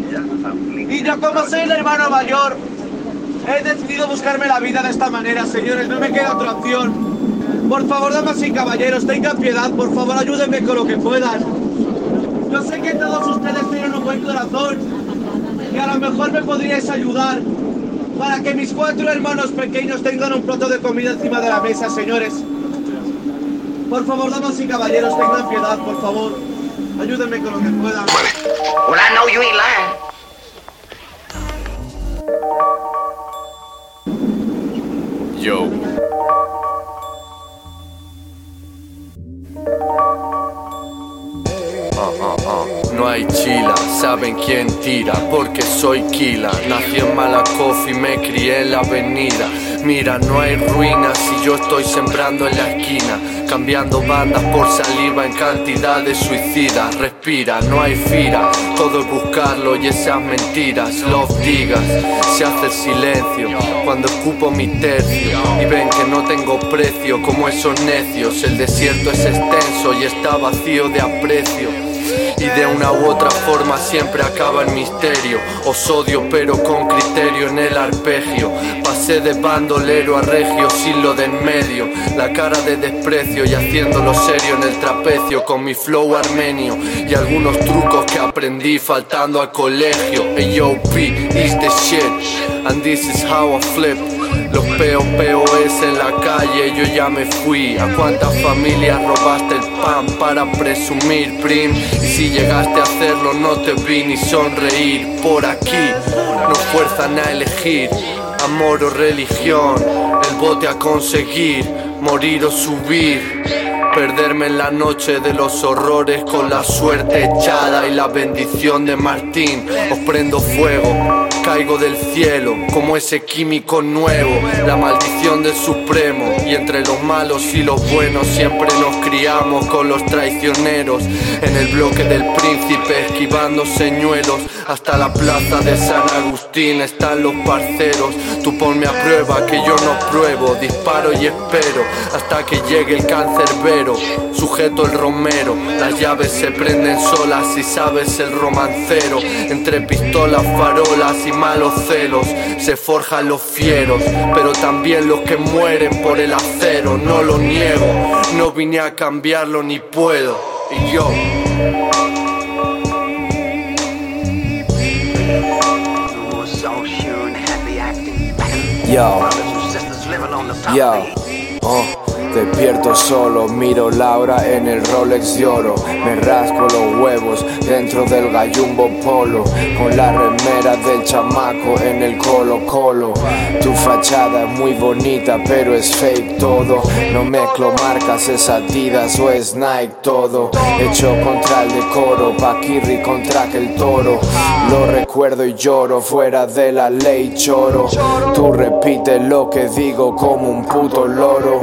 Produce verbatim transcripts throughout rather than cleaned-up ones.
Y yo, como soy el hermano mayor, he decidido buscarme la vida de esta manera, señores, no me queda otra opción. Por favor, damas y caballeros, tengan piedad, por favor, ayúdenme con lo que puedan. Yo sé que todos ustedes tienen un buen corazón y a lo mejor me podríais ayudar para que mis cuatro hermanos pequeños tengan un plato de comida encima de la mesa, señores. Por favor, damas y caballeros, tengan piedad, por favor. Ayúdenme con lo que puedan. Well, I know you ain't lying. Yo. Uh, uh, uh. No hay chila, saben quién tira, porque soy Kila. Nací en Malakoff y me crié en la avenida. Mira, no hay ruinas y yo estoy sembrando en la esquina, cambiando bandas por saliva en cantidades suicidas. Respira, no hay fira, todo es buscarlo y esas mentiras. Love digas, se hace el silencio cuando escupo mi tercio y ven que no tengo precio como esos necios. El desierto es extenso y está vacío de aprecio, y de una u otra forma siempre acaba el misterio. Os odio pero con criterio en el arpegio. Pasé de bandolero a regio sin lo de en medio, la cara de desprecio y haciéndolo serio en el trapecio con mi flow armenio y algunos trucos que aprendí faltando al colegio. Hey yo, P, is the shit and this is how I flip. Los peo peo es en la calle, yo ya me fui. ¿A cuántas familias robaste el pan para presumir, prim? Y si llegaste a hacerlo no te vi ni sonreír. Por aquí nos fuerzan a elegir amor o religión, el bote a conseguir, morir o subir. Perderme en la noche de los horrores con la suerte echada y la bendición de Martín. Os prendo fuego, caigo del cielo como ese químico nuevo, la maldición del Supremo. Y entre los malos y los buenos siempre nos criamos con los traicioneros. En el bloque del Príncipe esquivando señuelos, hasta la plaza de San Agustín están los parceros. Tú ponme a prueba que yo no pruebo, disparo y espero hasta que llegue el cancerbero. Sujeto el romero, las llaves se prenden solas si sabes el romancero. Entre pistolas, farolas y malos celos se forjan los fieros, pero también los que mueren por el acero. No lo niego, no vine a cambiarlo ni puedo. Y yo Yo, yo, oh, despierto solo, miro Laura en el Rolex de oro. Me rasco los huevos dentro del gallumbo polo, con la remera del chamaco en el Colo Colo. Tu fachada es muy bonita pero es fake todo. No mezclo marcas, es Adidas o es Nike todo. Hecho contra el decoro, Paquirri contra que el toro. Lo recuerdo y lloro, fuera de la ley choro. Tú repites lo que digo como un puto loro.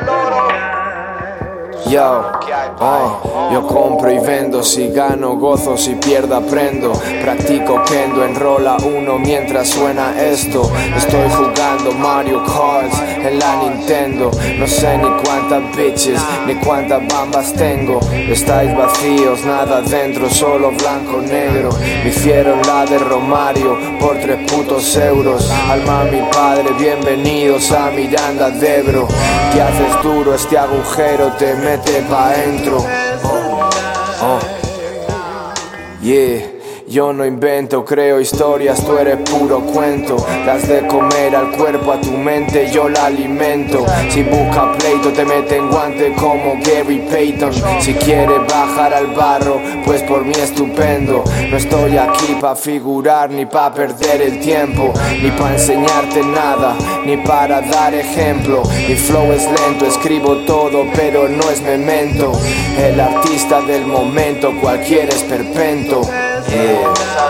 Yo, oh, yo compro y vendo, si gano gozo, si pierdo aprendo. Practico kendo, enrola uno mientras suena esto. Estoy jugando Mario Kart en la Nintendo. No sé ni cuántas bitches, ni cuántas bambas tengo. Estáis vacíos, nada dentro, solo blanco negro. Me hicieron la de Romario por tres putos euros. Alma mi padre, bienvenidos a Miranda de Ebro. Te haces duro, este agujero te mete pa' dentro. Oh, oh. Yeah. Yo no invento, creo historias, tú eres puro cuento. Das de comer al cuerpo, a tu mente yo la alimento. Si busca pleito te mete en guante como Gary Payton. Si quiere bajar al barro, pues por mí estupendo. No estoy aquí pa' figurar, ni pa' perder el tiempo, ni pa' enseñarte nada, ni para dar ejemplo. Mi flow es lento, escribo todo pero no es memento. El artista del momento, cualquier esperpento. Yeah.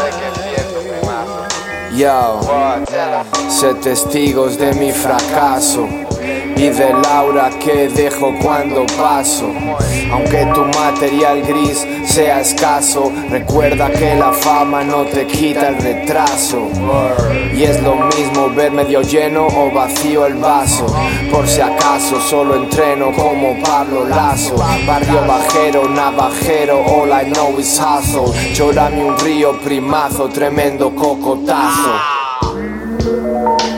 Yo, sé testigos de mi fracaso y del aura que dejo cuando paso. Aunque tu material gris sea escaso. Recuerda que la fama no te quita el retraso. Y es lo mismo ver medio lleno o vacío el vaso. Por si acaso solo entreno como Pablo Lasso. Barrio bajero, navajero, all I know is hustle. Llórame un río primazo, tremendo cocotazo.